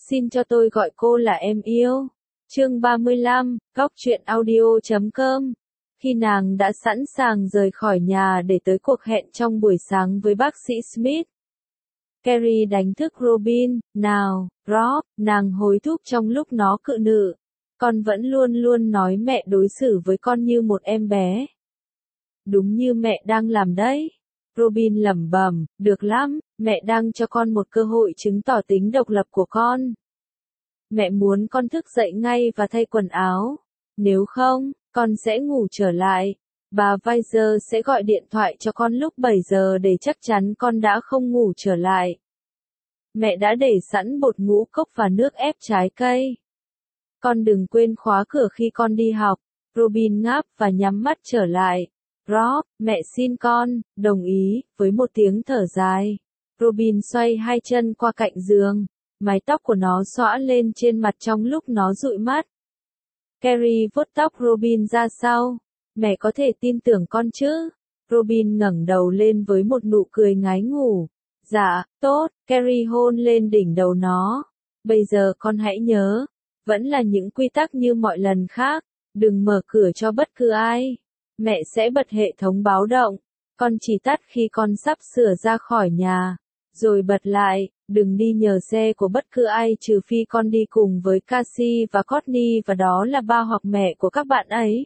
Xin cho tôi gọi cô là em yêu. Chương 35, goctruyện audio.com. Khi nàng đã sẵn sàng rời khỏi nhà để tới cuộc hẹn trong buổi sáng với bác sĩ Smith, Carrie đánh thức Robin. Nào, Rob, nàng hối thúc trong lúc nó cự nữ. Con vẫn luôn luôn nói mẹ đối xử với con như một em bé. Đúng như mẹ đang làm đấy. Robin lẩm bẩm, được lắm, mẹ đang cho con một cơ hội chứng tỏ tính độc lập của con. Mẹ muốn con thức dậy ngay và thay quần áo. Nếu không, con sẽ ngủ trở lại. Bà Weiser sẽ gọi điện thoại cho con lúc 7 giờ để chắc chắn con đã không ngủ trở lại. Mẹ đã để sẵn bột ngũ cốc và nước ép trái cây. Con đừng quên khóa cửa khi con đi học. Robin ngáp và nhắm mắt trở lại. Rob, mẹ xin con, đồng ý, với một tiếng thở dài. Robin xoay hai chân qua cạnh giường. Mái tóc của nó xõa lên trên mặt trong lúc nó dụi mắt. Carrie vuốt tóc Robin ra sau. Mẹ có thể tin tưởng con chứ? Robin ngẩng đầu lên với một nụ cười ngái ngủ. Dạ, tốt, Carrie hôn lên đỉnh đầu nó. Bây giờ con hãy nhớ, vẫn là những quy tắc như mọi lần khác, đừng mở cửa cho bất cứ ai. Mẹ sẽ bật hệ thống báo động, con chỉ tắt khi con sắp sửa ra khỏi nhà, rồi bật lại, đừng đi nhờ xe của bất cứ ai trừ phi con đi cùng với Cassie và Courtney và đó là ba hoặc mẹ của các bạn ấy.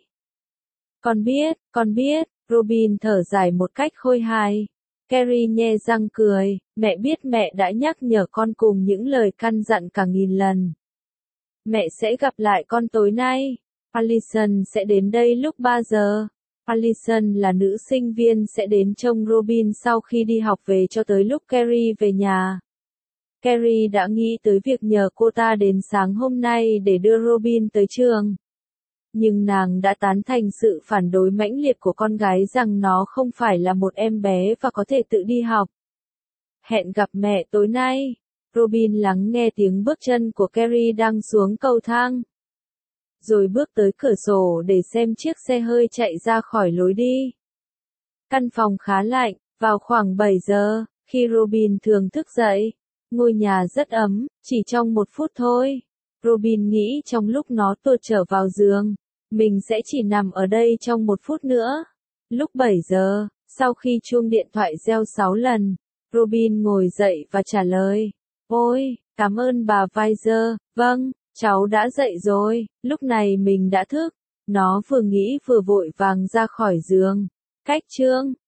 Con biết, Robin thở dài một cách khôi hài. Carrie nhe răng cười, mẹ biết mẹ đã nhắc nhở con cùng những lời căn dặn cả nghìn lần. Mẹ sẽ gặp lại con tối nay. Allison sẽ đến đây lúc 3 giờ. Allison là nữ sinh viên sẽ đến trông Robin sau khi đi học về cho tới lúc Carrie về nhà. Carrie đã nghĩ tới việc nhờ cô ta đến sáng hôm nay để đưa Robin tới trường. Nhưng nàng đã tán thành sự phản đối mãnh liệt của con gái rằng nó không phải là một em bé và có thể tự đi học. Hẹn gặp mẹ tối nay. Robin lắng nghe tiếng bước chân của Carrie đang xuống cầu thang. Rồi bước tới cửa sổ để xem chiếc xe hơi chạy ra khỏi lối đi. Căn phòng khá lạnh, vào khoảng 7 giờ, khi Robin thường thức dậy. Ngôi nhà rất ấm, chỉ trong 1 phút thôi. Robin nghĩ trong lúc nó tuột trở vào giường, mình sẽ chỉ nằm ở đây trong 1 phút nữa. Lúc 7 giờ, sau khi chuông điện thoại reo 6 lần, Robin ngồi dậy và trả lời. Ôi, cảm ơn bà Weiser, vâng, cháu đã dậy rồi, lúc này mình đã thức. Nó vừa nghĩ vừa vội vàng ra khỏi giường. Cách chương